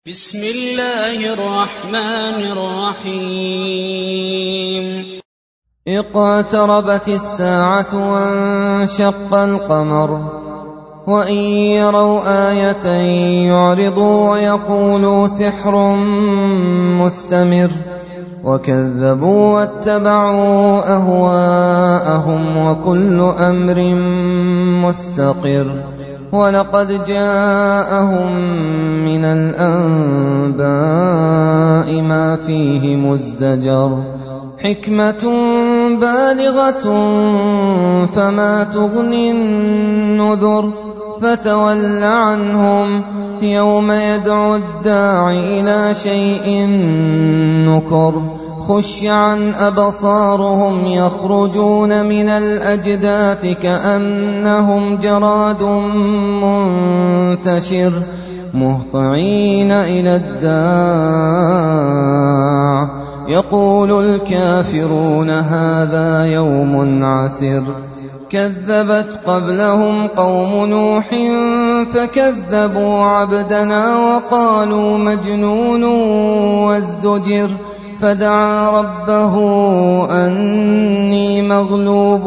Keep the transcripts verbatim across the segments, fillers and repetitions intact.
بسم الله الرحمن الرحيم اقتربت الساعة وانشق القمر وإن يروا آية يعرضوا ويقولوا سحر مستمر وكذبوا واتبعوا أهواءهم وكل أمر مستقر ولقد جاءهم من الأنباء ما فيه مزدجر حكمة بالغة فما تغني النذر فتول عنهم يوم يدعو الداعي إلى شيء نكر خش عن أبصارهم يخرجون من الأجداث كأنهم جراد منتشر مهطعين إلى الداع يقول الكافرون هذا يوم عسر كذبت قبلهم قوم نوح فكذبوا عبدنا وقالوا مجنون وازدجر فدعا ربه أني مغلوب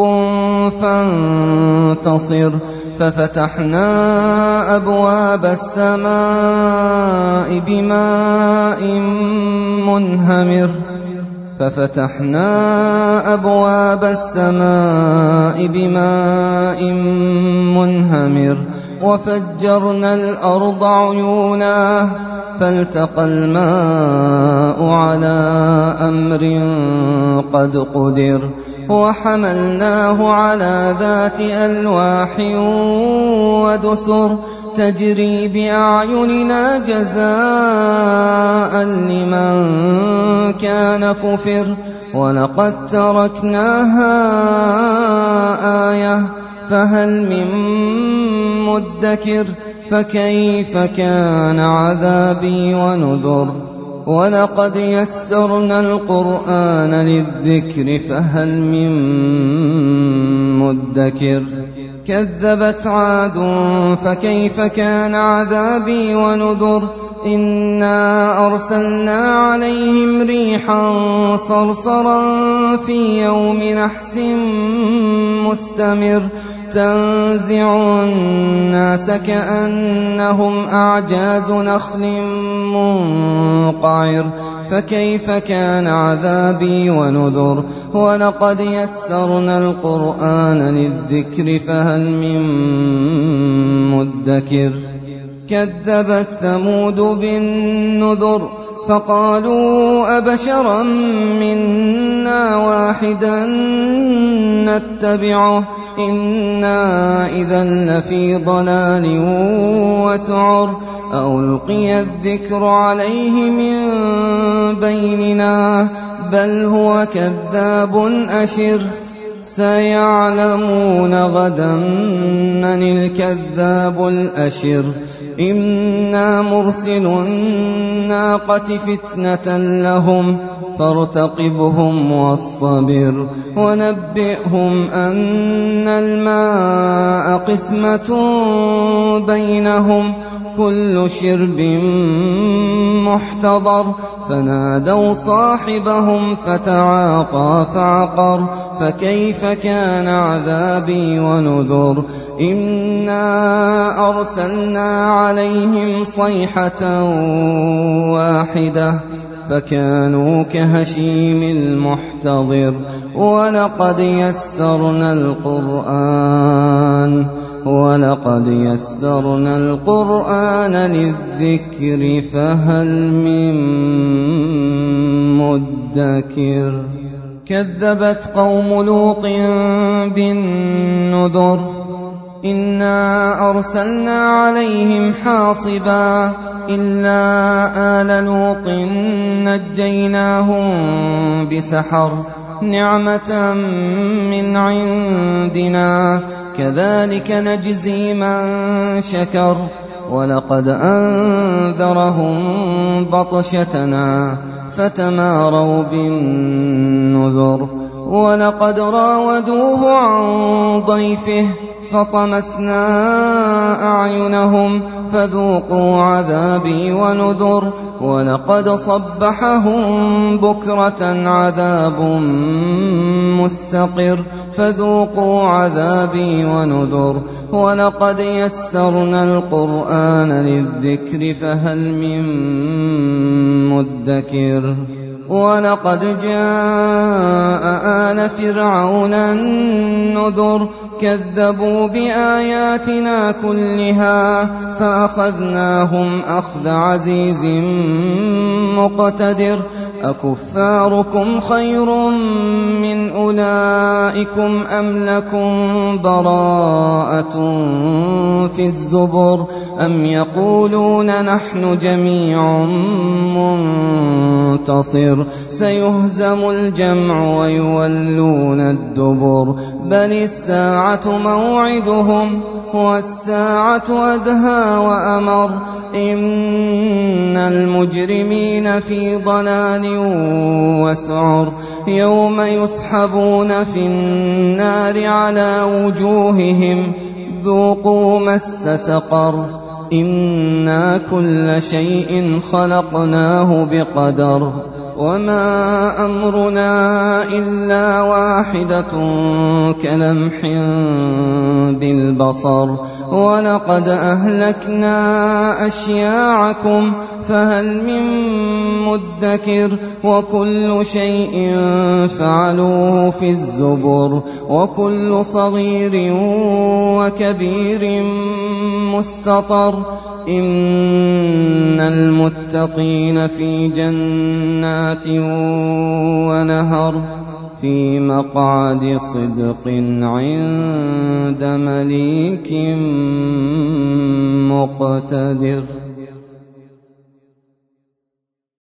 فانتصر ففتحنا أبواب السماء بماء منهمر ففتحنا أبواب السماء بماء منهمر وفجرنا الأرض عيونا فالتقى الماء على أمر قد قدر وحملناه على ذات ألواح ودسر تجري بأعيننا جزاء لمن كان كفر ولقد تركناها آية فهل من مدكر فكيف كان عذابي ونذر ولقد يسرنا القرآن للذكر فهل من مدكر كذبت عاد فكيف كان عذابي ونذر إنا أرسلنا عليهم ريحا صرصرا في يوم نحس مستمر تنزع الناس كأنهم أعجاز نخل منقعر فكيف كان عذابي ونذر ولقد يسرنا القرآن للذكر فهل من مدكر كذبت ثمود بالنذر فقالوا أبشرا منا واحدا نتبعه إنا إذا لفي ضلال وسعر ألقي الذكر عليه من بيننا بل هو كذاب أشر سيعلمون غدا من الكذاب الأشر إنا مرسل الناقة فتنة لهم فارتقبهم واصطبر ونبئهم أن الماء قسمة بينهم كل شرب محتضر فنادوا صاحبهم فتعاطى فعقر فكيف كان عذابي ونذر إنا أرسلنا عليهم صيحة واحدة فكانوا كهشيم المحتضر ولقد يسرنا القرآن ولقد يسرنا القرآن للذكر فهل من مدكر كذبت قوم لوط بالنذر إنا أرسلنا عليهم حاصبا إلا آل لوط نجيناهم بسحر نعمة من عندنا كذلك نجزي من شكر ولقد أنذرهم بطشتنا فتماروا بالنذر ولقد راودوه عن ضيفه فطمسنا أعينهم فذوقوا عذابي ونذر ولقد صبحهم بكرة عذاب مستقر فذوقوا عذابي ونذر ولقد يسرنا القرآن للذكر فهل من مدكر ولقد جاء آل فرعون النذر كذبوا بآياتنا كلها فأخذناهم أخذ عزيز مقتدر أكفاركم خير من أولئكم أم لكم براءة في الزبر أم يقولون نحن جميع منتصر سيهزم الجمع ويولون الدبر بل الساعة موعدهم والساعة أدهى وأمر إن المجرمين في ضلال وسعر يوم يسحبون في النار على وجوههم ذوقوا مس سقر إنا كل شيء خلقناه بقدر وما أمرنا إلا واحدة كلمح بالبصر ولقد أهلكنا أشياعكم فهل من مدكر وكل شيء فعلوه في الزبر وكل صغير وكبير مستطر إن المتقين في جنات ونهر في مقعد صدق عند مليك مقتدر.